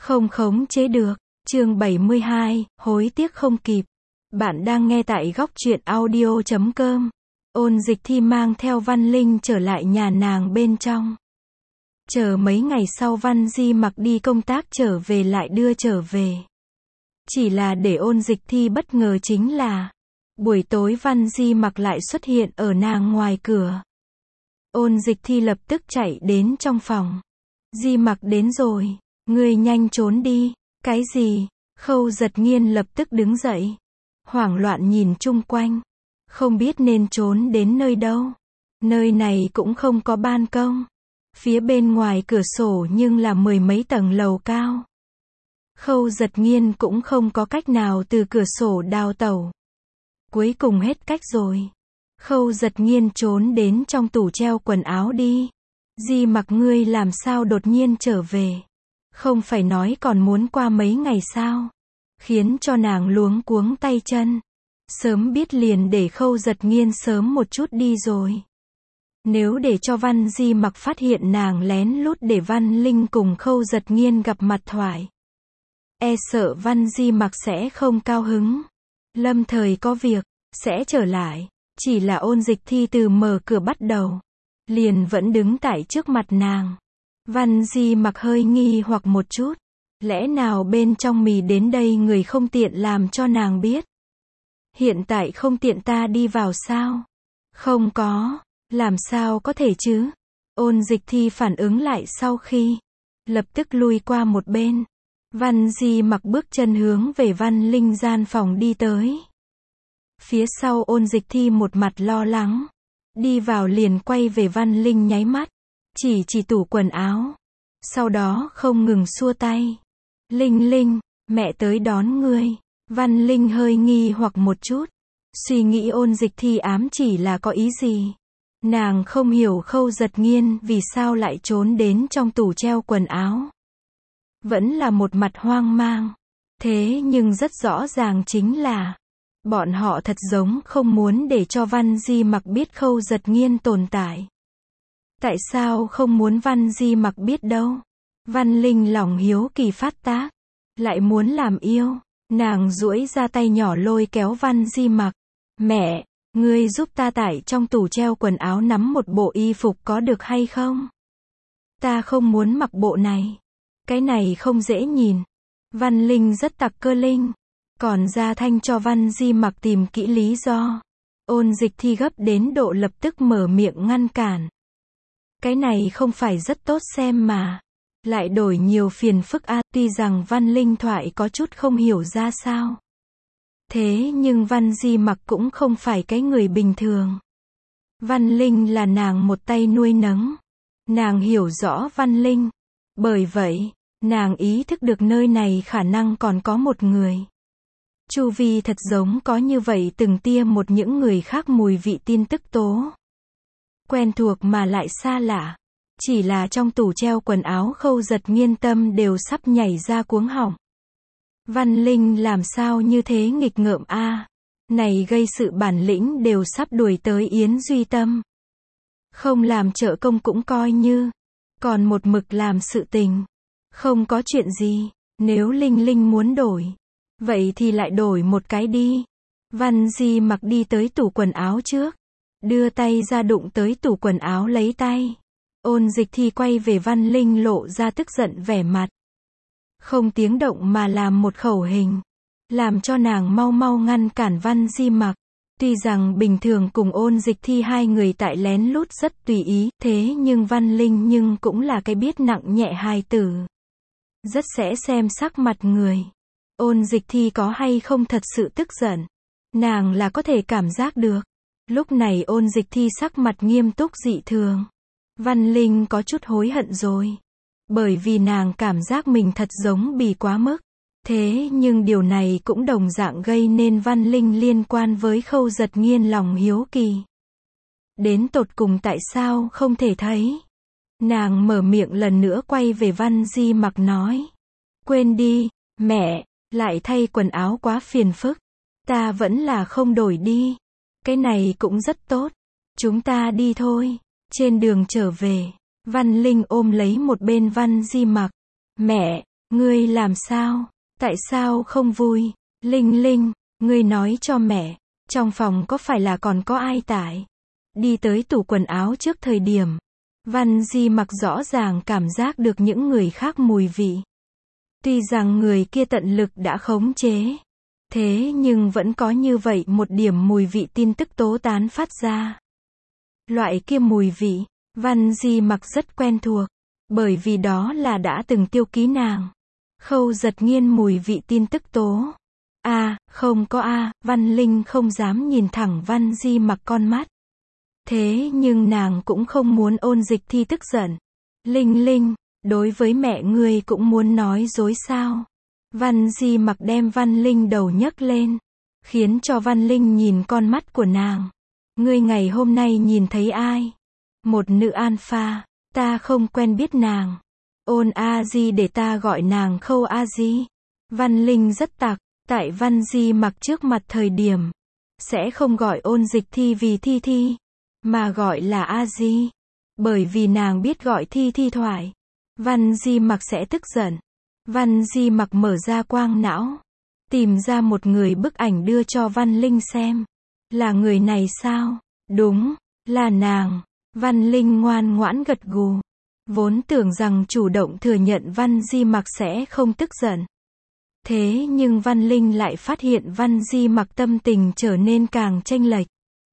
Không khống chế được. Chương 72, hối tiếc không kịp. Bạn đang nghe tại góc truyện audio.com. Ôn Dịch Thi mang theo Văn Linh trở lại nhà nàng bên trong. Chờ mấy ngày sau Văn Di Mặc đi công tác trở về lại đưa trở về. Chỉ là để Ôn Dịch Thi bất ngờ chính là buổi tối Văn Di Mặc lại xuất hiện ở nàng ngoài cửa. Ôn Dịch Thi lập tức chạy đến trong phòng. Di Mặc đến rồi, ngươi nhanh trốn đi. Cái gì? Khâu Giật Nghiên lập tức đứng dậy, hoảng loạn nhìn chung quanh, không biết nên trốn đến nơi đâu. Nơi này cũng không có ban công, phía bên ngoài cửa sổ nhưng là mười mấy tầng lầu cao. Khâu Giật Nghiên cũng không có cách nào từ cửa sổ đào tẩu. Cuối cùng hết cách rồi. Khâu Giật Nghiên trốn đến trong tủ treo quần áo đi. Di Mặc, ngươi làm sao đột nhiên trở về? Không phải nói còn muốn qua mấy ngày sao? Khiến cho nàng luống cuống tay chân. Sớm biết liền để Khâu Giật Nghiên sớm một chút đi rồi. Nếu để cho Văn Di Mặc phát hiện nàng lén lút để Văn Linh cùng Khâu Giật Nghiên gặp mặt thoại, e sợ Văn Di Mặc sẽ không cao hứng. Lâm thời có việc, sẽ trở lại. Chỉ là Ôn Dịch Thi từ mở cửa bắt đầu, liền vẫn đứng tại trước mặt nàng. Văn Di Mặc hơi nghi hoặc một chút. Lẽ nào bên trong mì đến đây người không tiện làm cho nàng biết? Hiện tại không tiện ta đi vào sao? Không có. Làm sao có thể chứ? Ôn Dịch Thi phản ứng lại sau khi lập tức lui qua một bên. Văn Di Mặc bước chân hướng về Văn Linh gian phòng đi tới. Phía sau Ôn Dịch Thi một mặt lo lắng. Đi vào liền quay về Văn Linh nháy mắt. Chỉ tủ quần áo. Sau đó không ngừng xua tay. Linh Linh, mẹ tới đón ngươi. Văn Linh hơi nghi hoặc một chút. Suy nghĩ Ôn Dịch Thi ám chỉ là có ý gì. Nàng không hiểu Khâu Giật Nghiên vì sao lại trốn đến trong tủ treo quần áo. Vẫn là một mặt hoang mang. Thế nhưng rất rõ ràng chính là bọn họ thật giống không muốn để cho Văn Di Mặc biết Khâu Giật Nghiên tồn tại. Tại sao không muốn Văn Di Mặc biết đâu? Văn Linh lòng hiếu kỳ phát tác, lại muốn làm yêu. Nàng duỗi ra tay nhỏ lôi kéo Văn Di Mặc. Mẹ, ngươi giúp ta tải trong tủ treo quần áo nắm một bộ y phục có được hay không? Ta không muốn mặc bộ này. Cái này không dễ nhìn. Văn Linh rất tặc cơ linh. Còn ra thanh cho Văn Di Mặc tìm kỹ lý do. Ôn Dịch Thi gấp đến độ lập tức mở miệng ngăn cản. Cái này không phải rất tốt xem mà. Lại đổi nhiều phiền phức a. Tuy rằng Văn Linh thoại có chút không hiểu ra sao. Thế nhưng Văn Di Mặc cũng không phải cái người bình thường. Văn Linh là nàng một tay nuôi nấng. Nàng hiểu rõ Văn Linh. Bởi vậy, nàng ý thức được nơi này khả năng còn có một người. Chu vi thật giống có như vậy từng tia một những người khác mùi vị tin tức tố. Quen thuộc mà lại xa lạ. Chỉ là trong tủ treo quần áo Khâu Giật Nghiên tâm đều sắp nhảy ra cuống họng. Văn Linh làm sao như thế nghịch ngợm a? Này gây sự bản lĩnh đều sắp đuổi tới Yến Duy Tâm. Không làm trợ công cũng coi như. Còn một mực làm sự tình. Không có chuyện gì. Nếu Linh Linh muốn đổi, vậy thì lại đổi một cái đi. Văn Di Mặc đi tới tủ quần áo trước. Đưa tay ra đụng tới tủ quần áo lấy tay. Ôn Dịch Thi quay về Văn Linh lộ ra tức giận vẻ mặt. Không tiếng động mà làm một khẩu hình. Làm cho nàng mau mau ngăn cản Văn Di Mặc. Tuy rằng bình thường cùng Ôn Dịch Thi hai người tại lén lút rất tùy ý. Thế nhưng Văn Linh nhưng cũng là cái biết nặng nhẹ hài tử. Rất sẽ xem sắc mặt người. Ôn Dịch Thi có hay không thật sự tức giận. Nàng là có thể cảm giác được. Lúc này Ôn Dịch Thi sắc mặt nghiêm túc dị thường. Văn Linh có chút hối hận rồi. Bởi vì nàng cảm giác mình thật giống bị quá mức. Thế nhưng điều này cũng đồng dạng gây nên Văn Linh liên quan với Khâu Giật Nghiên lòng hiếu kỳ. Đến tột cùng tại sao không thể thấy? Nàng mở miệng lần nữa quay về Văn Di Mặc nói. Quên đi, mẹ, lại thay quần áo quá phiền phức. Ta vẫn là không đổi đi. Cái này cũng rất tốt. Chúng ta đi thôi. Trên đường trở về, Văn Linh ôm lấy một bên Văn Di Mặc. Mẹ, Ngươi làm sao? Tại sao không vui? Linh Linh, ngươi nói cho mẹ, trong phòng có phải là còn có ai tại? Đi tới tủ quần áo trước thời điểm. Văn Di Mặc rõ ràng cảm giác được những người khác mùi vị. Tuy rằng người kia tận lực đã khống chế. Thế nhưng vẫn có như vậy một điểm mùi vị tin tức tố tán phát ra. Loại kia mùi vị, Văn Di Mặc rất quen thuộc. Bởi vì đó là đã từng tiêu ký nàng. Khâu Giật Nghiên mùi vị tin tức tố. Không có Văn Linh không dám nhìn thẳng Văn Di Mặc con mắt. Thế nhưng nàng cũng không muốn Ôn Dịch Thi tức giận. Linh Linh, đối với mẹ ngươi cũng muốn nói dối sao? Văn Di Mặc đem Văn Linh đầu nhấc lên, khiến cho Văn Linh nhìn con mắt của nàng. Ngươi ngày hôm nay nhìn thấy ai? Một nữ alpha, ta không quen biết nàng. Ôn A Di để ta gọi nàng Khâu A Di. Văn Linh rất tặc, tại Văn Di Mặc trước mặt thời điểm, sẽ không gọi Ôn Dịch Thi vì Thi Thi, mà gọi là A Di. Bởi vì nàng biết gọi Thi Thi thoại, Văn Di Mặc sẽ tức giận. Văn Di Mặc mở ra quang não, tìm ra một người bức ảnh đưa cho Văn Linh xem. Là người này sao? Đúng, là nàng. Văn Linh ngoan ngoãn gật gù. Vốn tưởng rằng chủ động thừa nhận Văn Di Mặc sẽ không tức giận. Thế nhưng Văn Linh lại phát hiện Văn Di Mặc tâm tình trở nên càng chênh lệch.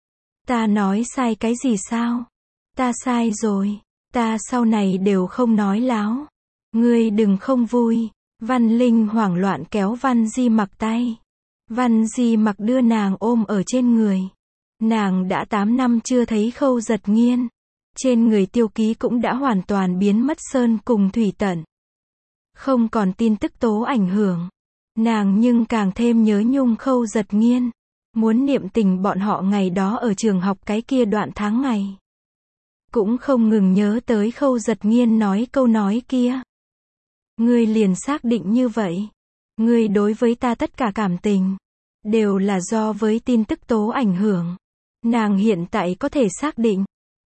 Ta nói sai cái gì sao? Ta sai rồi. Ta sau này đều không nói láo. Ngươi đừng không vui. Văn Linh hoảng loạn kéo Văn Di Mặc tay. Văn Di Mặc đưa nàng ôm ở trên người. Nàng đã 8 năm chưa thấy Khâu Giật Nghiên. Trên người tiêu ký cũng đã hoàn toàn biến mất sơn cùng thủy tận. Không còn tin tức tố ảnh hưởng. Nàng nhưng càng thêm nhớ nhung Khâu Giật Nghiên. Muốn niệm tình bọn họ ngày đó ở trường học cái kia đoạn tháng ngày. Cũng không ngừng nhớ tới Khâu Giật Nghiên nói câu nói kia. Ngươi liền xác định như vậy. Ngươi đối với ta tất cả cảm tình đều là do với tin tức tố ảnh hưởng. Nàng hiện tại có thể xác định.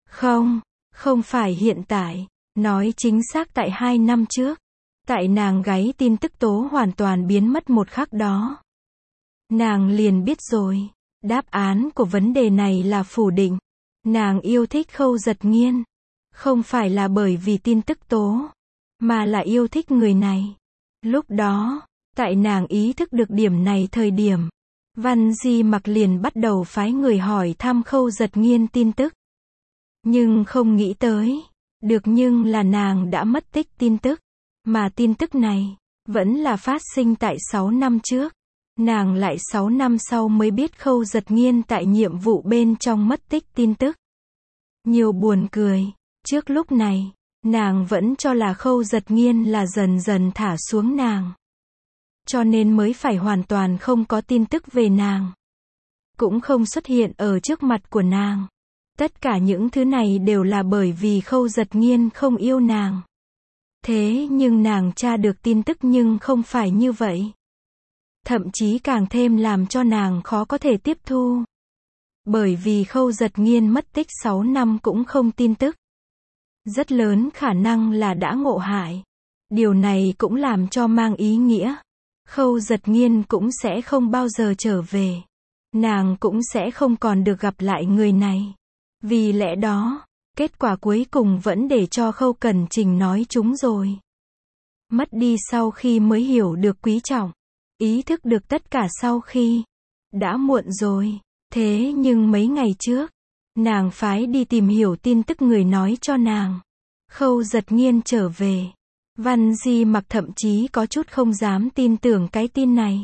Không phải hiện tại. Nói chính xác tại 2 năm trước. Tại nàng gáy tin tức tố hoàn toàn biến mất một khắc đó. Nàng liền biết rồi. Đáp án của vấn đề này là phủ định. Nàng yêu thích Khâu Giật Nghiên. Không phải là bởi vì tin tức tố, mà là yêu thích người này. Lúc đó, tại nàng ý thức được điểm này thời điểm, Văn Di Mặc liền bắt đầu phái người hỏi thăm Khâu Giật Nghiên tin tức. Nhưng không nghĩ tới, được nhưng là nàng đã mất tích tin tức. Mà tin tức này, vẫn là phát sinh tại 6 năm trước. Nàng lại 6 năm sau mới biết Khâu Giật Nghiên tại nhiệm vụ bên trong mất tích tin tức. Nhiều buồn cười, trước lúc này, nàng vẫn cho là Khâu Giật Nghiên là dần dần thả xuống nàng. Cho nên mới phải hoàn toàn không có tin tức về nàng. Cũng không xuất hiện ở trước mặt của nàng. Tất cả những thứ này đều là bởi vì Khâu Giật Nghiên không yêu nàng. Thế nhưng nàng tra được tin tức nhưng không phải như vậy. Thậm chí càng thêm làm cho nàng khó có thể tiếp thu. Bởi vì Khâu Giật Nghiên mất tích 6 năm cũng không tin tức. Rất lớn khả năng là đã ngộ hại. Điều này cũng làm cho mang ý nghĩa. Khâu Giật Nghiên cũng sẽ không bao giờ trở về. Nàng cũng sẽ không còn được gặp lại người này. Vì lẽ đó, kết quả cuối cùng vẫn để cho Khâu Cẩn Trình nói chúng rồi. Mất đi sau khi mới hiểu được quý trọng. Ý thức được tất cả sau khi đã muộn rồi. Thế nhưng mấy ngày trước, nàng phái đi tìm hiểu tin tức người nói cho nàng. Khâu Giật Nghiên trở về. Văn Di Mặc thậm chí có chút không dám tin tưởng cái tin này.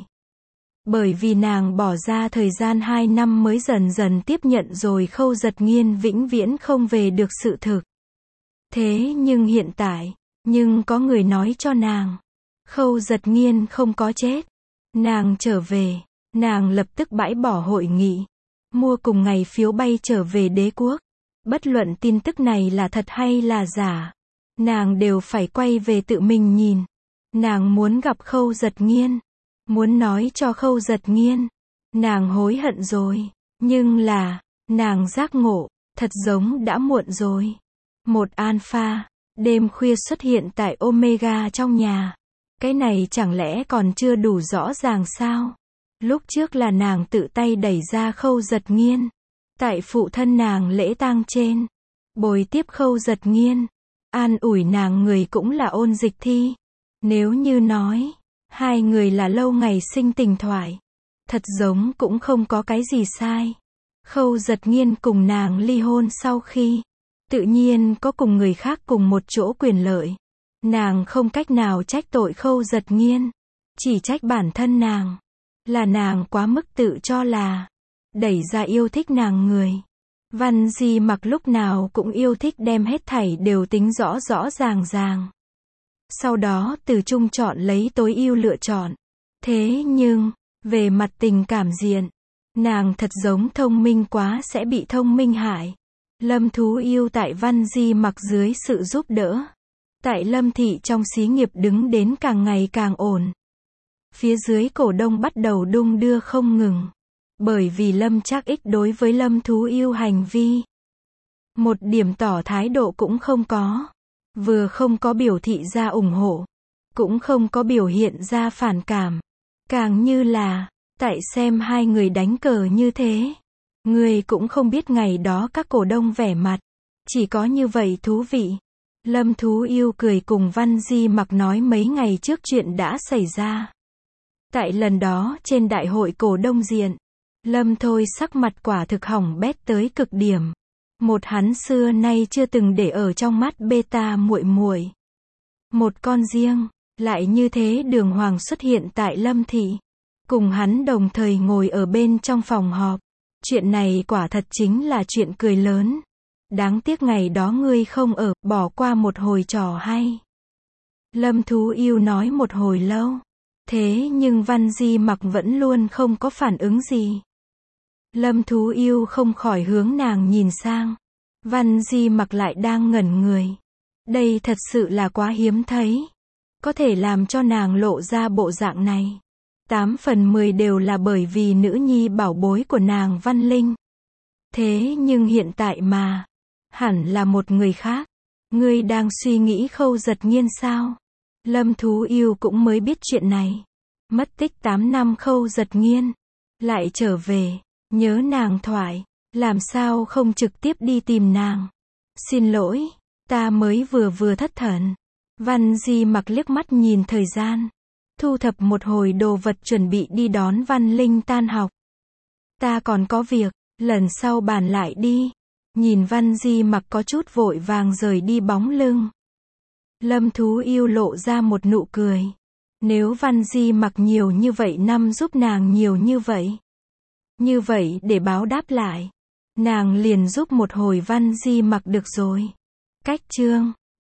Bởi vì nàng bỏ ra thời gian 2 năm mới dần dần tiếp nhận rồi Khâu Giật Nghiên vĩnh viễn không về được sự thực. Thế nhưng hiện tại, có người nói cho nàng, Khâu Giật Nghiên không có chết. Nàng trở về, nàng lập tức bãi bỏ hội nghị, mua cùng ngày phiếu bay trở về đế quốc. Bất luận tin tức này là thật hay là giả, nàng đều phải quay về tự mình nhìn. Nàng muốn gặp Khâu Giật Nghiên, muốn nói cho Khâu Giật Nghiên, nàng hối hận rồi, nhưng là, nàng giác ngộ, thật giống đã muộn rồi. Một alpha, đêm khuya xuất hiện tại Omega trong nhà. Cái này chẳng lẽ còn chưa đủ rõ ràng sao? Lúc trước là nàng tự tay đẩy ra Khâu Giật Nghiên. Tại phụ thân nàng lễ tang trên. Bồi tiếp Khâu Giật Nghiên. An ủi nàng người cũng là Ôn Dịch Thi. Nếu như nói, hai người là lâu ngày sinh tình thoại. Thật giống cũng không có cái gì sai. Khâu Giật Nghiên cùng nàng ly hôn sau khi, tự nhiên có cùng người khác cùng một chỗ quyền lợi. Nàng không cách nào trách tội Khâu Giật Nghiên. Chỉ trách bản thân nàng. Là nàng quá mức tự cho là đẩy ra yêu thích nàng người. Văn Di Mặc lúc nào cũng yêu thích đem hết thảy đều tính rõ rõ ràng ràng. Sau đó từ chung chọn lấy tối ưu lựa chọn. Thế nhưng, về mặt tình cảm diện, nàng thật giống thông minh quá sẽ bị thông minh hại. Lâm Thú Yêu tại Văn Di Mặc dưới sự giúp đỡ. Tại Lâm Thị trong xí nghiệp đứng đến càng ngày càng ổn. Phía dưới cổ đông bắt đầu đung đưa không ngừng. Bởi vì Lâm Trác Ích đối với Lâm Thú Yêu hành vi, một điểm tỏ thái độ cũng không có. Vừa không có biểu thị ra ủng hộ, cũng không có biểu hiện ra phản cảm. Càng như là, tại xem hai người đánh cờ như thế. Người cũng không biết ngày đó các cổ đông vẻ mặt. Chỉ có như vậy thú vị. Lâm Thú Yêu cười cùng Văn Di Mặc nói mấy ngày trước chuyện đã xảy ra. Tại lần đó trên đại hội cổ đông diện, Lâm Thôi sắc mặt quả thực hỏng bét tới cực điểm. Một hắn xưa nay chưa từng để ở trong mắt beta muội muội. Một con riêng, lại như thế đường hoàng xuất hiện tại Lâm Thị. Cùng hắn đồng thời ngồi ở bên trong phòng họp. Chuyện này quả thật chính là chuyện cười lớn. Đáng tiếc ngày đó ngươi không ở, bỏ qua một hồi trò hay. Lâm Thú Yêu nói một hồi lâu. Thế nhưng Văn Di Mặc vẫn luôn không có phản ứng gì. Lâm Thú Yêu không khỏi hướng nàng nhìn sang. Văn Di Mặc lại đang ngẩn người. Đây thật sự là quá hiếm thấy. Có thể làm cho nàng lộ ra bộ dạng này. 8 phần 10 đều là bởi vì nữ nhi bảo bối của nàng Văn Linh. Thế nhưng hiện tại mà, hẳn là một người khác. Ngươi đang suy nghĩ Khâu Giật Nghiên sao? Lâm Thú Yêu cũng mới biết chuyện này. Mất tích 8 năm Khâu Giật Nghiên. Lại trở về, nhớ nàng thoại. Làm sao không trực tiếp đi tìm nàng? Xin lỗi, ta mới vừa thất thần. Văn Di Mặc liếc mắt nhìn thời gian. Thu thập một hồi đồ vật chuẩn bị đi đón Văn Linh tan học. Ta còn có việc, lần sau bàn lại đi. Nhìn Văn Di Mặc có chút vội vàng rời đi bóng lưng. Lâm Thú Yêu lộ ra một nụ cười. Nếu Văn Di Mặc nhiều như vậy năm giúp nàng nhiều như vậy. Như vậy để báo đáp lại. Nàng liền giúp một hồi Văn Di Mặc được rồi. Cách chương